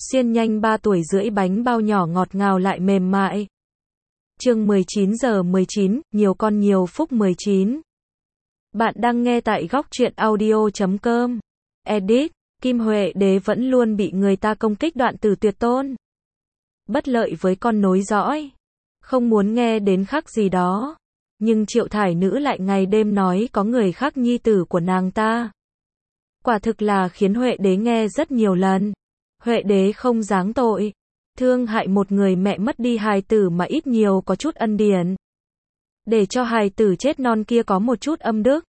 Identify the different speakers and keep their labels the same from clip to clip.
Speaker 1: xiên nhanh 3 tuổi rưỡi bánh bao nhỏ ngọt ngào lại mềm mại. Chương 19:19, nhiều con nhiều phúc 19. Bạn đang nghe tại góc truyện audio.com. Edit, Kim Huệ Đế vẫn luôn bị người ta công kích đoạn từ tuyệt tôn. Bất lợi với con nối dõi. Không muốn nghe đến khắc gì đó. Nhưng Triệu Thải Nữ lại ngày đêm nói có người khác nhi tử của nàng ta. Quả thực là khiến Huệ Đế nghe rất nhiều lần. Huệ Đế không giáng tội. Thương hại một người mẹ mất đi hài tử mà ít nhiều có chút ân điển. Để cho hài tử chết non kia có một chút âm đức.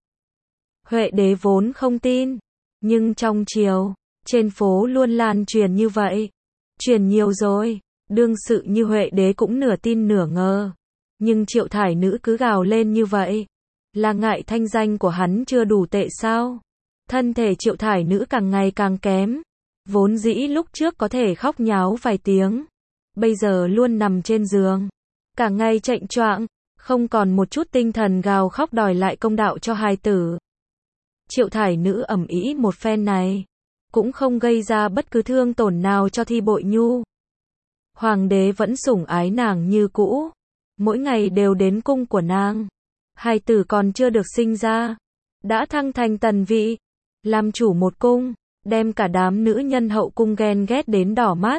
Speaker 1: Huệ Đế vốn không tin. Nhưng trong triều, trên phố luôn lan truyền như vậy. Truyền nhiều rồi. Đương sự như Huệ Đế cũng nửa tin nửa ngờ. Nhưng Triệu Thải Nữ cứ gào lên như vậy. Là ngại thanh danh của hắn chưa đủ tệ sao? Thân thể Triệu Thải Nữ càng ngày càng kém. Vốn dĩ lúc trước có thể khóc nháo vài tiếng. Bây giờ luôn nằm trên giường. Cả ngày chệnh choạng. Không còn một chút tinh thần gào khóc đòi lại công đạo cho hài tử. Triệu Thải Nữ ầm ĩ một phen này. Cũng không gây ra bất cứ thương tổn nào cho Thi Bội Nhu. Hoàng đế vẫn sủng ái nàng như cũ. Mỗi ngày đều đến cung của nàng. Hài tử còn chưa được sinh ra. Đã thăng thành tần vị. Làm chủ một cung. Đem cả đám nữ nhân hậu cung ghen ghét đến đỏ mắt.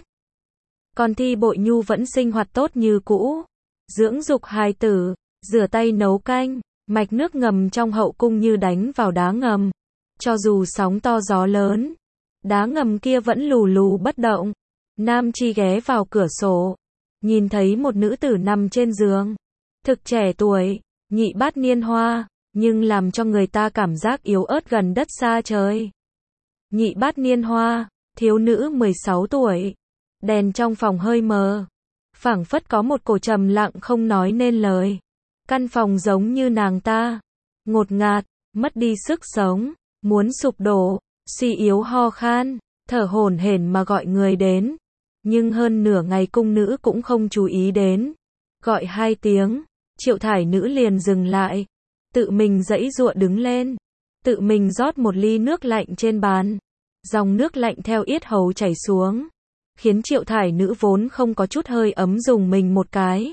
Speaker 1: Còn Thi Bội Nhu vẫn sinh hoạt tốt như cũ. Dưỡng dục hài tử. Rửa tay nấu canh. Mạch nước ngầm trong hậu cung như đánh vào đá ngầm. Cho dù sóng to gió lớn. Đá ngầm kia vẫn lù lù bất động. Nam Chi ghé vào cửa sổ. Nhìn thấy một nữ tử nằm trên giường. Thực trẻ tuổi. Nhị bát niên hoa. Nhưng làm cho người ta cảm giác yếu ớt gần đất xa trời. Nhị bát niên hoa. Thiếu nữ 16 tuổi. Đèn trong phòng hơi mờ. Phảng phất có một cổ trầm lặng không nói nên lời. Căn phòng giống như nàng ta. Ngột ngạt. Mất đi sức sống. Muốn sụp đổ. Suy yếu ho khan. Thở hổn hển mà gọi người đến. Nhưng hơn nửa ngày cung nữ cũng không chú ý đến. Gọi 2 tiếng. Triệu Thải Nữ liền dừng lại. Tự mình giãy giụa đứng lên. Tự mình rót một ly nước lạnh trên bàn. Dòng nước lạnh theo yết hầu chảy xuống. Khiến Triệu Thải Nữ vốn không có chút hơi ấm dùng mình một cái.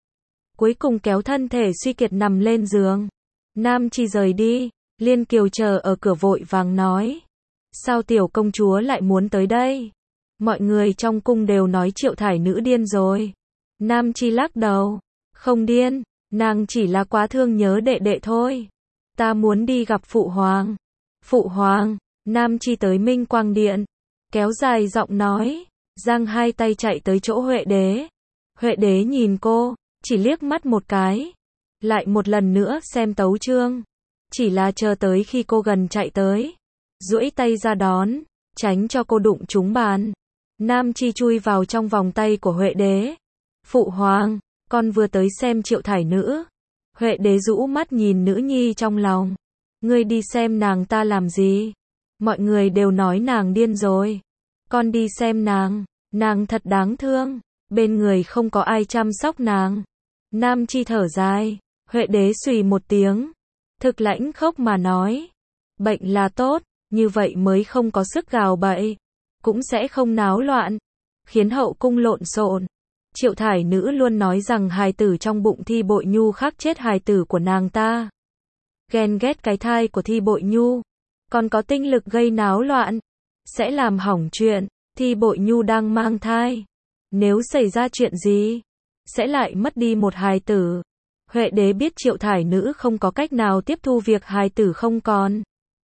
Speaker 1: Cuối cùng kéo thân thể suy kiệt nằm lên giường. Nam Chi rời đi. Liên Kiều chờ ở cửa vội vàng nói. Sao tiểu công chúa lại muốn tới đây? Mọi người trong cung đều nói Triệu Thải Nữ điên rồi. Nam Chi lắc đầu. Không điên. Nàng chỉ là quá thương nhớ đệ đệ thôi. Ta muốn đi gặp Phụ Hoàng. Phụ Hoàng. Nam Chi tới Minh Quang Điện. Kéo dài giọng nói. Giang hai tay chạy tới chỗ Huệ Đế. Huệ Đế nhìn cô. Chỉ liếc mắt một cái. Lại một lần nữa xem tấu chương. Chỉ là chờ tới khi cô gần chạy tới. Duỗi tay ra đón. Tránh cho cô đụng trúng bàn. Nam Chi chui vào trong vòng tay của Huệ Đế. Phụ Hoàng. Con vừa tới xem Triệu Thải Nữ. Huệ Đế rũ mắt nhìn nữ nhi trong lòng. Ngươi đi xem nàng ta làm gì? Mọi người đều nói nàng điên rồi. Con đi xem nàng. Nàng thật đáng thương. Bên người không có ai chăm sóc nàng. Nam Chi thở dài. Huệ Đế xùy một tiếng. Thực lãnh khốc mà nói. Bệnh là tốt. Như vậy mới không có sức gào bậy. Cũng sẽ không náo loạn. Khiến hậu cung lộn xộn. Triệu Thải Nữ luôn nói rằng hài tử trong bụng Thi Bội Nhu khắc chết hài tử của nàng ta. Ghen ghét cái thai của Thi Bội Nhu. Còn có tinh lực gây náo loạn. Sẽ làm hỏng chuyện. Thi Bội Nhu đang mang thai. Nếu xảy ra chuyện gì? Sẽ lại mất đi một hài tử. Huệ Đế biết Triệu Thải Nữ không có cách nào tiếp thu việc hài tử không còn.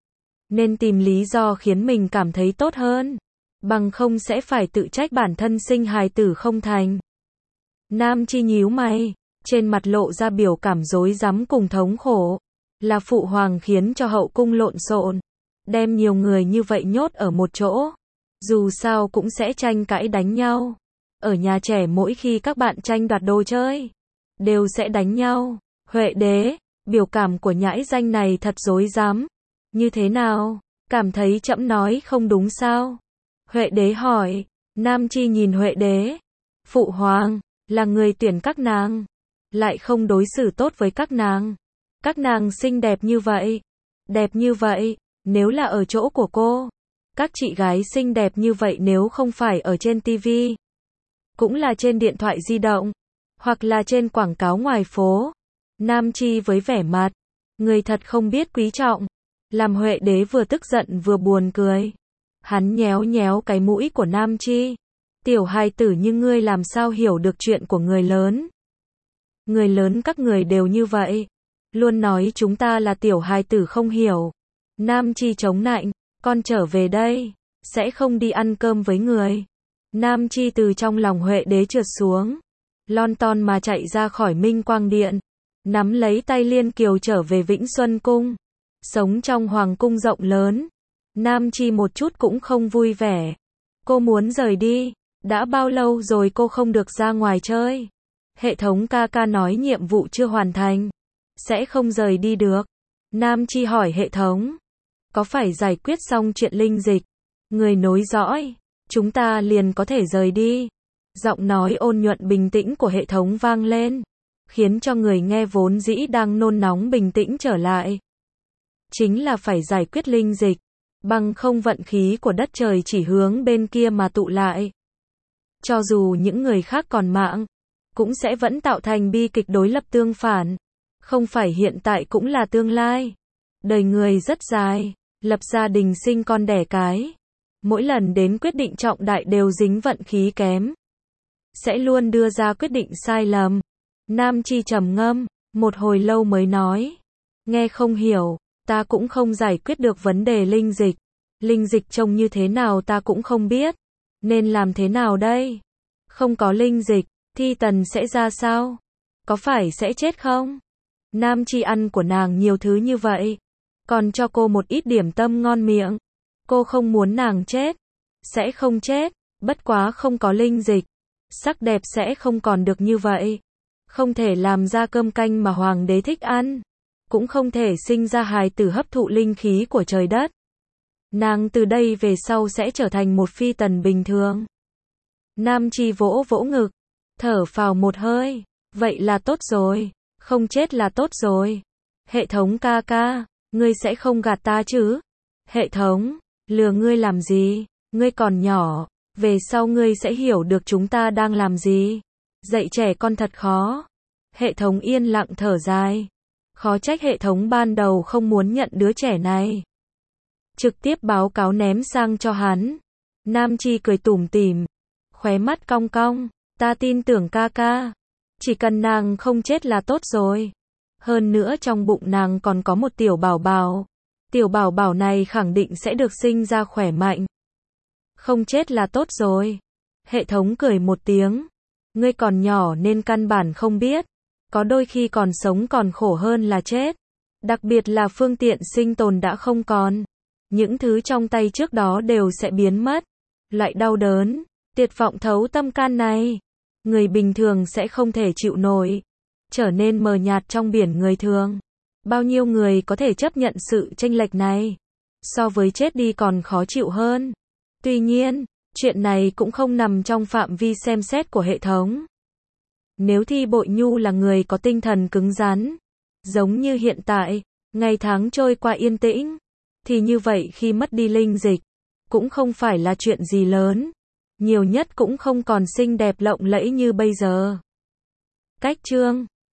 Speaker 1: Nên tìm lý do khiến mình cảm thấy tốt hơn. Bằng không sẽ phải tự trách bản thân sinh hài tử không thành. Nam Chi nhíu mày. Trên mặt lộ ra biểu cảm rối rắm cùng thống khổ. Là Phụ Hoàng khiến cho hậu cung lộn xộn. Đem nhiều người như vậy nhốt ở một chỗ. Dù sao cũng sẽ tranh cãi đánh nhau. Ở nhà trẻ mỗi khi các bạn tranh đoạt đồ chơi. Đều sẽ đánh nhau. Huệ Đế. Biểu cảm của nhãi danh này thật rối rắm. Như thế nào? Cảm thấy trẫm nói không đúng sao? Huệ Đế hỏi. Nam Chi nhìn Huệ Đế. Phụ Hoàng. Là người tuyển các nàng. Lại không đối xử tốt với các nàng. Các nàng xinh đẹp như vậy. Đẹp như vậy. Nếu là ở chỗ của cô. Các chị gái xinh đẹp như vậy nếu không phải ở trên TV, cũng là trên điện thoại di động, hoặc là trên quảng cáo ngoài phố. Nam Chi với vẻ mặt, người thật không biết quý trọng, làm Huệ Đế vừa tức giận vừa buồn cười. Hắn nhéo nhéo cái mũi của Nam Chi. Tiểu hài tử như ngươi làm sao hiểu được chuyện của người lớn. Người lớn các người đều như vậy. Luôn nói chúng ta là tiểu hài tử không hiểu. Nam Chi chống nạnh, con trở về đây, sẽ không đi ăn cơm với người. Nam Chi từ trong lòng Huệ Đế trượt xuống, lon ton mà chạy ra khỏi Minh Quang Điện, nắm lấy tay Liên Kiều trở về Vĩnh Xuân Cung. Sống trong hoàng cung rộng lớn, Nam Chi một chút cũng không vui vẻ. Cô muốn rời đi, đã bao lâu rồi cô không được ra ngoài chơi. Hệ thống ca ca nói nhiệm vụ chưa hoàn thành, sẽ không rời đi được. Nam Chi hỏi hệ thống, có phải giải quyết xong chuyện linh dịch, người nối dõi, chúng ta liền có thể rời đi. Giọng nói ôn nhuận bình tĩnh của hệ thống vang lên, khiến cho người nghe vốn dĩ đang nôn nóng bình tĩnh trở lại. Chính là phải giải quyết linh dịch, bằng không vận khí của đất trời chỉ hướng bên kia mà tụ lại. Cho dù những người khác còn mạng, cũng sẽ vẫn tạo thành bi kịch đối lập tương phản. Không phải hiện tại cũng là tương lai. Đời người rất dài, lập gia đình sinh con đẻ cái. Mỗi lần đến quyết định trọng đại đều dính vận khí kém. Sẽ luôn đưa ra quyết định sai lầm. Nam Chi trầm ngâm, một hồi lâu mới nói. Nghe không hiểu, ta cũng không giải quyết được vấn đề linh dịch. Linh dịch trông như thế nào ta cũng không biết. Nên làm thế nào đây? Không có linh dịch, Thi Tần sẽ ra sao? Có phải sẽ chết không? Nam Chi ăn của nàng nhiều thứ như vậy, còn cho cô một ít điểm tâm ngon miệng. Cô không muốn nàng chết. Sẽ không chết, bất quá không có linh dịch, sắc đẹp sẽ không còn được như vậy. Không thể làm ra cơm canh mà hoàng đế thích ăn. Cũng không thể sinh ra hài tử hấp thụ linh khí của trời đất. Nàng từ đây về sau sẽ trở thành một phi tần bình thường. Nam Chi vỗ vỗ ngực, thở phào một hơi. Vậy là tốt rồi, không chết là tốt rồi. Hệ thống ca ca, ngươi sẽ không gạt ta chứ? Hệ thống, lừa ngươi làm gì? Ngươi còn nhỏ, về sau ngươi sẽ hiểu được chúng ta đang làm gì. Dạy trẻ con thật khó. Hệ thống yên lặng thở dài. Khó trách hệ thống ban đầu không muốn nhận đứa trẻ này. Trực tiếp báo cáo ném sang cho hắn. Nam Chi cười tủm tỉm, khóe mắt cong cong, ta tin tưởng ca ca. Chỉ cần nàng không chết là tốt rồi. Hơn nữa trong bụng nàng còn có một tiểu bảo bảo. Tiểu bảo bảo này khẳng định sẽ được sinh ra khỏe mạnh. Không chết là tốt rồi. Hệ thống cười một tiếng. Ngươi còn nhỏ nên căn bản không biết. Có đôi khi còn sống còn khổ hơn là chết. Đặc biệt là phương tiện sinh tồn đã không còn. Những thứ trong tay trước đó đều sẽ biến mất. Loại đau đớn, tuyệt vọng thấu tâm can này, người bình thường sẽ không thể chịu nổi. Trở nên mờ nhạt trong biển người thường. Bao nhiêu người có thể chấp nhận sự chênh lệch này. So với chết đi còn khó chịu hơn. Tuy nhiên, chuyện này cũng không nằm trong phạm vi xem xét của hệ thống. Nếu Thi Bội Nhu là người có tinh thần cứng rắn, giống như hiện tại, ngày tháng trôi qua yên tĩnh, thì như vậy khi mất đi linh dịch, cũng không phải là chuyện gì lớn. Nhiều nhất cũng không còn xinh đẹp lộng lẫy như bây giờ. Cách chương